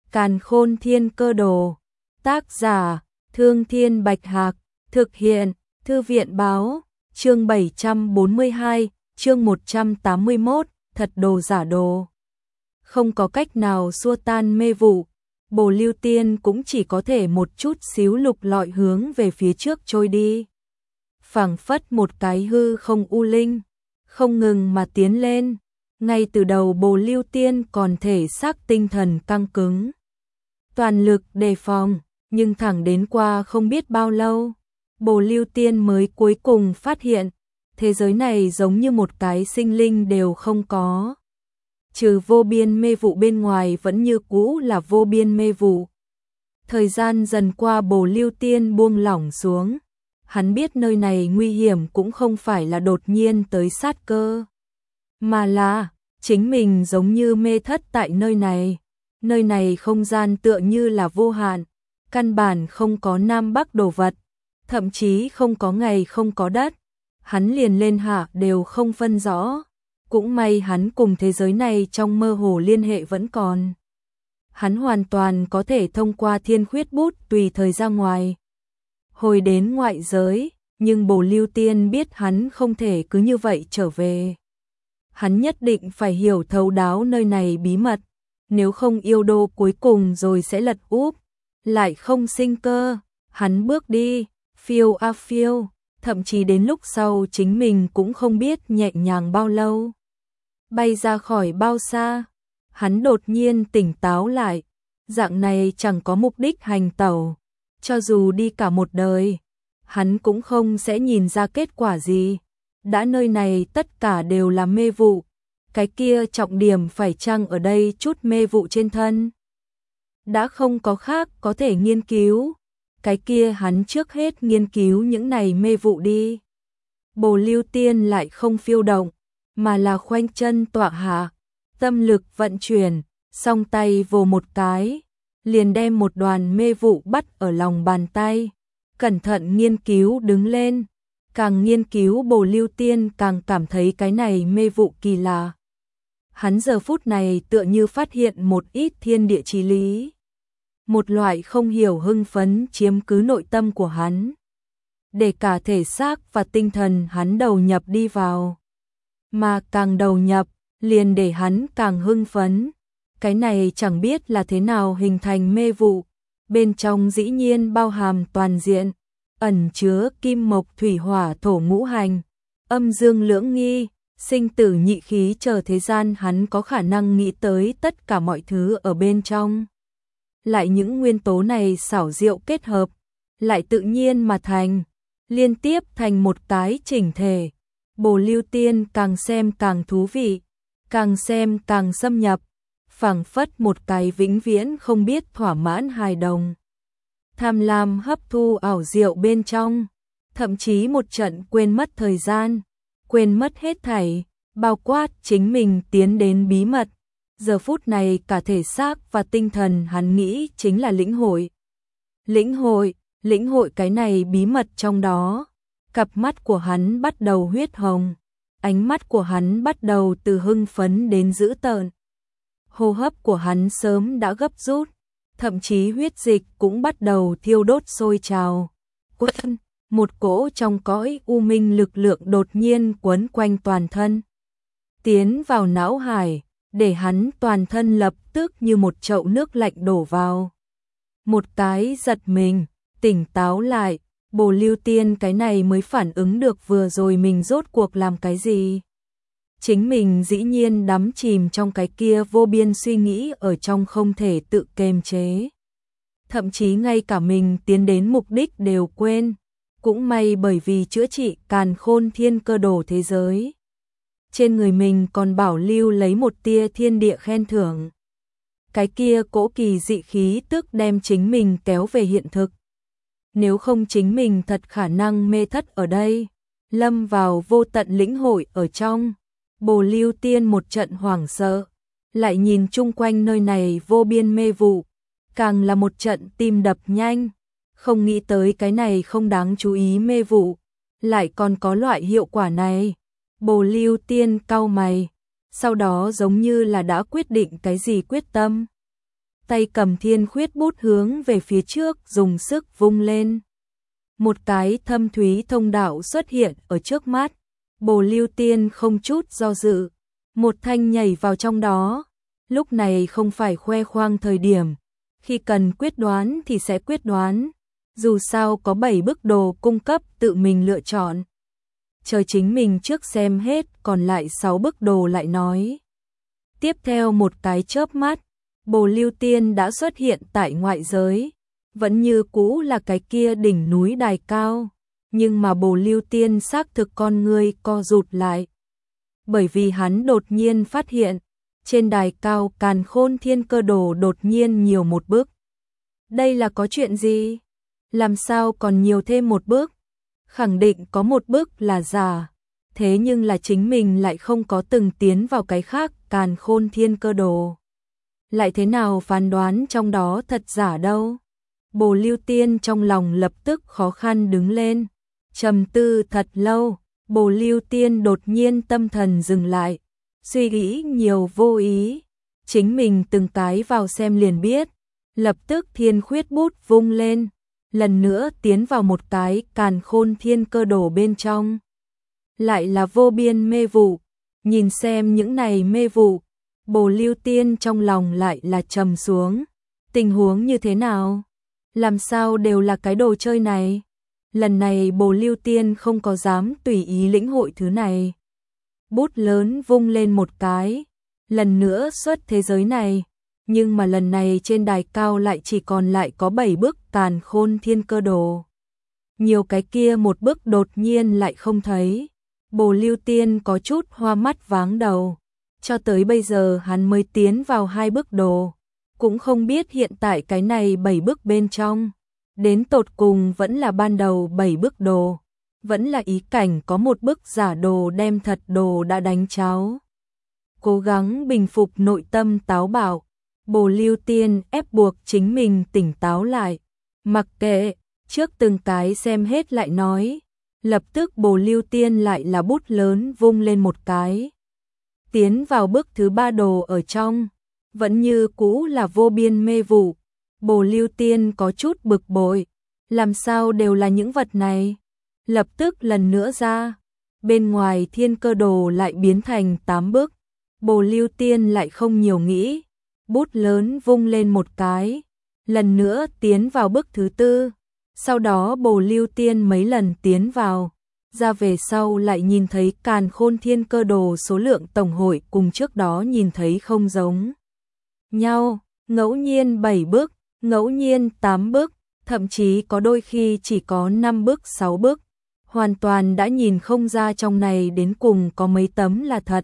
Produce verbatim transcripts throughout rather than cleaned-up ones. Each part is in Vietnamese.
Càn Khôn Thiên Cơ Đồ. Tác giả: Thương Thiên Bạch Hạc. Thực hiện: Thư viện báo. Chương bảy trăm bốn mươi hai, chương một trăm tám mươi mốt, thật đồ giả đồ. Không có cách nào xua tan mê vụ, Bồ Lưu Tiên cũng chỉ có thể một chút xíu lục lọi hướng về phía trước trôi đi. Phảng phất một cái hư không u linh, không ngừng mà tiến lên. Ngay từ đầu Bồ Lưu Tiên còn thể xác tinh thần căng cứng, toàn lực đề phòng, nhưng thẳng đến qua không biết bao lâu, Bồ Lưu Tiên mới cuối cùng phát hiện, thế giới này giống như một cái sinh linh đều không có. Trừ vô biên mê vụ bên ngoài vẫn như cũ là vô biên mê vụ. Thời gian dần qua Bồ Lưu Tiên buông lỏng xuống. Hắn biết nơi này nguy hiểm cũng không phải là đột nhiên tới sát cơ, mà là chính mình giống như mê thất tại nơi này. Nơi này không gian tựa như là vô hạn, căn bản không có nam bắc đồ vật, thậm chí không có ngày không có đất. Hắn liền lên hạ đều không phân rõ. Cũng may hắn cùng thế giới này trong mơ hồ liên hệ vẫn còn. Hắn hoàn toàn có thể thông qua thiên khuyết bút tùy thời ra ngoài, hồi đến ngoại giới, nhưng Bồ Lưu Tiên biết hắn không thể cứ như vậy trở về. Hắn nhất định phải hiểu thấu đáo nơi này bí mật, nếu không yêu đô cuối cùng rồi sẽ lật úp, lại không sinh cơ. Hắn bước đi, phiêu a phiêu, thậm chí đến lúc sau chính mình cũng không biết nhẹ nhàng bao lâu. Bay ra khỏi bao xa, hắn đột nhiên tỉnh táo lại, dạng này chẳng có mục đích hành tẩu, cho dù đi cả một đời, hắn cũng không sẽ nhìn ra kết quả gì. Đã nơi này tất cả đều là mê vụ, cái kia trọng điểm phải chăng ở đây chút mê vụ trên thân? Đã không có khác có thể nghiên cứu, cái kia hắn trước hết nghiên cứu những này mê vụ đi. Bồ Lưu Tiên lại không phiêu động, mà là khoanh chân tọa hạ, tâm lực vận chuyển, song tay vồ một cái, liền đem một đoàn mê vụ bắt ở lòng bàn tay, cẩn thận nghiên cứu đứng lên. Càng nghiên cứu Bồ Lưu Tiên càng cảm thấy cái này mê vụ kỳ lạ. Hắn giờ phút này tựa như phát hiện một ít thiên địa chí lý. Một loại không hiểu hưng phấn chiếm cứ nội tâm của hắn, để cả thể xác và tinh thần hắn đầu nhập đi vào. Mà càng đầu nhập, liền để hắn càng hưng phấn. Cái này chẳng biết là thế nào hình thành mê vụ, bên trong dĩ nhiên bao hàm toàn diện, ẩn chứa kim mộc thủy hỏa thổ ngũ hành, âm dương lưỡng nghi, sinh tử nhị khí chờ thế gian hắn có khả năng nghĩ tới tất cả mọi thứ ở bên trong. Lại những nguyên tố này xảo diệu kết hợp, lại tự nhiên mà thành, liên tiếp thành một cái chỉnh thể. Bồ Lưu Tiên càng xem càng thú vị, càng xem càng xâm nhập, phảng phất một cái vĩnh viễn không biết thỏa mãn hài đồng. Tham lam hấp thu ảo diệu bên trong, thậm chí một trận quên mất thời gian, quên mất hết thảy, bao quát chính mình tiến đến bí mật. Giờ phút này cả thể xác và tinh thần hắn nghĩ chính là lĩnh hội. Lĩnh hội, lĩnh hội cái này bí mật trong đó. Cặp mắt của hắn bắt đầu huyết hồng, ánh mắt của hắn bắt đầu từ hưng phấn đến dữ tợn. Hô hấp của hắn sớm đã gấp rút, thậm chí huyết dịch cũng bắt đầu thiêu đốt sôi trào. Quân, một cỗ trong cõi u minh lực lượng đột nhiên quấn quanh toàn thân, tiến vào não hải, để hắn toàn thân lập tức như một chậu nước lạnh đổ vào. Một cái giật mình, tỉnh táo lại, Bồ Lưu Tiên cái này mới phản ứng được vừa rồi mình rốt cuộc làm cái gì. Chính mình dĩ nhiên đắm chìm trong cái kia vô biên suy nghĩ ở trong không thể tự kiềm chế. Thậm chí ngay cả mình tiến đến mục đích đều quên. Cũng may bởi vì chữa trị Càn Khôn Thiên Cơ Đồ thế giới, trên người mình còn bảo lưu lấy một tia thiên địa khen thưởng. Cái kia cỗ kỳ dị khí tức đem chính mình kéo về hiện thực. Nếu không chính mình thật khả năng mê thất ở đây, lâm vào vô tận lĩnh hội ở trong. Bồ Lưu Tiên một trận hoảng sợ, lại nhìn chung quanh nơi này vô biên mê vụ, càng là một trận tim đập nhanh, không nghĩ tới cái này không đáng chú ý mê vụ, lại còn có loại hiệu quả này. Bồ Lưu Tiên cau mày, sau đó giống như là đã quyết định cái gì quyết tâm. tay cầm thiên khuyết bút hướng về phía trước dùng sức vung lên. Một cái thâm thúy thông đạo xuất hiện ở trước mắt, Bồ Lưu Tiên không chút do dự, một thanh nhảy vào trong đó. Lúc này không phải khoe khoang thời điểm, khi cần quyết đoán thì sẽ quyết đoán, dù sao có bảy bức đồ cung cấp tự mình lựa chọn. Chờ chính mình trước xem hết, còn lại sáu bức đồ lại nói. Tiếp theo một cái chớp mắt, Bồ Lưu Tiên đã xuất hiện tại ngoại giới, vẫn như cũ là cái kia đỉnh núi đài cao, nhưng mà Bồ Lưu Tiên xác thực con người co rụt lại. Bởi vì hắn đột nhiên phát hiện, trên đài cao Càn Khôn Thiên Cơ Đồ đột nhiên nhiều một bước. Đây là có chuyện gì? Làm sao còn nhiều thêm một bước? Khẳng định có một bước là giả, thế nhưng là chính mình lại không có từng tiến vào cái khác Càn Khôn Thiên Cơ Đồ. Lại thế nào phán đoán trong đó thật giả đâu? Bồ Lưu Tiên trong lòng lập tức khó khăn đứng lên, trầm tư thật lâu, Bồ Lưu Tiên đột nhiên tâm thần dừng lại, suy nghĩ nhiều vô ý, chính mình từng cái vào xem liền biết, lập tức thiên khuyết bút vung lên, lần nữa tiến vào một cái Càn Khôn Thiên Cơ Đồ bên trong. Lại là vô biên mê vụ, nhìn xem những này mê vụ, Bồ Lưu Tiên trong lòng lại là trầm xuống, tình huống như thế nào? Làm sao đều là cái đồ chơi này? Lần này Bồ Lưu Tiên không có dám tùy ý lĩnh hội thứ này. Bút lớn vung lên một cái, lần nữa xuất thế giới này, nhưng mà lần này trên đài cao lại chỉ còn lại có bảy bức Càn Khôn Thiên Cơ Đồ. Nhiều cái kia một bức đột nhiên lại không thấy. Bồ Lưu Tiên có chút hoa mắt váng đầu. Cho tới bây giờ hắn mới tiến vào hai bức đồ, cũng không biết hiện tại cái này bảy bức bên trong, đến tột cùng vẫn là ban đầu bảy bức đồ, vẫn là ý cảnh có một bức giả đồ đem thật đồ đã đánh cháo. Cố gắng bình phục nội tâm táo bạo, Bồ Lưu Tiên ép buộc chính mình tỉnh táo lại, mặc kệ, trước từng cái xem hết lại nói, lập tức Bồ Lưu Tiên lại là bút lớn vung lên một cái. Tiến vào bức thứ ba đồ ở trong, vẫn như cũ là vô biên mê vụ. Bồ Lưu Tiên có chút bực bội, làm sao đều là những vật này? Lập tức lần nữa ra, bên ngoài Thiên Cơ Đồ lại biến thành tám bức. Bồ Lưu Tiên lại không nhiều nghĩ, bút lớn vung lên một cái, lần nữa tiến vào bức thứ tư. Sau đó Bồ Lưu Tiên mấy lần tiến vào, ra về sau lại nhìn thấy Càn Khôn Thiên Cơ Đồ số lượng tổng hội cùng trước đó nhìn thấy không giống nhau, ngẫu nhiên bảy bước, ngẫu nhiên tám bước, thậm chí có đôi khi chỉ có năm bước sáu bước, hoàn toàn đã nhìn không ra trong này đến cùng có mấy tấm là thật,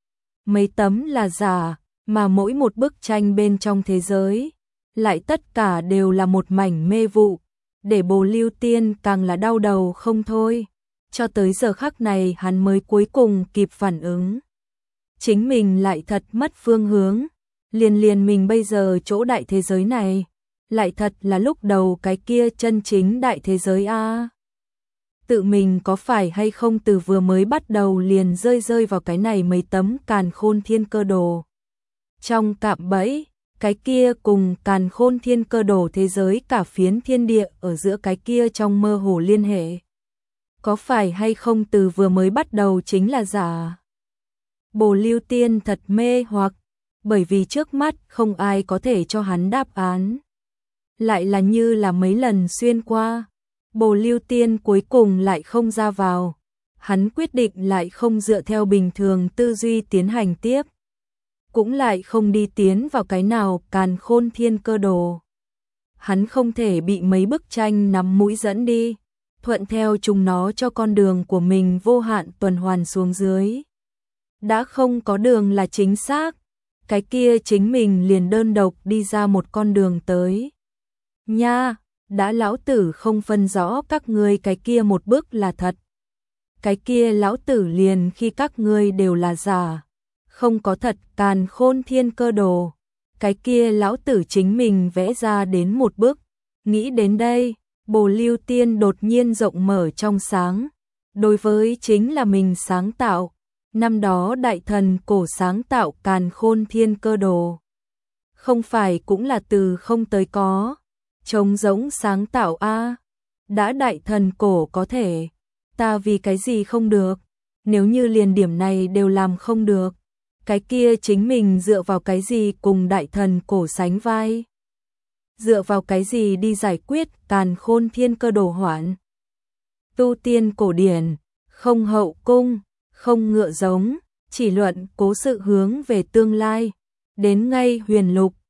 mấy tấm là giả, mà mỗi một bức tranh bên trong thế giới lại tất cả đều là một mảnh mê vụ, để Bồ Lưu Tiên càng là đau đầu không thôi. Cho tới giờ khắc này hắn mới cuối cùng kịp phản ứng. Chính mình lại thật mất phương hướng, liền liền mình bây giờ chỗ đại thế giới này, lại thật là lúc đầu cái kia chân chính đại thế giới a. Tự mình có phải hay không từ vừa mới bắt đầu liền rơi rơi vào cái này mấy tấm Càn Khôn Thiên Cơ Đồ. Trong cạm bẫy, cái kia cùng Càn Khôn Thiên Cơ Đồ thế giới cả phiến thiên địa ở giữa cái kia trong mơ hồ liên hệ. Có phải hay không từ vừa mới bắt đầu chính là giả? Bồ Lưu Tiên thật mê hoặc, bởi vì trước mắt không ai có thể cho hắn đáp án. Lại là như là mấy lần xuyên qua, Bồ Lưu Tiên cuối cùng lại không ra vào. Hắn quyết định lại không dựa theo bình thường tư duy tiến hành tiếp. Cũng lại không đi tiến vào cái nào Càn Khôn Thiên Cơ Đồ. Hắn không thể bị mấy bức tranh nắm mũi dẫn đi, thuận theo chúng nó cho con đường của mình vô hạn tuần hoàn xuống dưới. Đã không có đường là chính xác, cái kia chính mình liền đơn độc đi ra một con đường tới. Nha, đã lão tử không phân rõ các ngươi cái kia một bước là thật. Cái kia lão tử liền khi các ngươi đều là giả, không có thật Càn Khôn Thiên Cơ Đồ. Cái kia lão tử chính mình vẽ ra đến một bước. Nghĩ đến đây, Bồ Lưu Tiên đột nhiên rộng mở trong sáng. Đối với chính là mình sáng tạo, năm đó đại thần cổ sáng tạo Càn Khôn Thiên Cơ Đồ. không phải cũng là từ không tới có, trống rỗng sáng tạo a. Đã đại thần cổ có thể, ta vì cái gì không được? Nếu như liền điểm này đều làm không được, cái kia chính mình dựa vào cái gì cùng đại thần cổ sánh vai? Dựa vào cái gì đi giải quyết càn khôn thiên cơ đồ hoạn? Tu tiên cổ điển, không hậu cung, không ngựa giống, chỉ luận cố sự hướng về tương lai. Đến ngay huyền lục,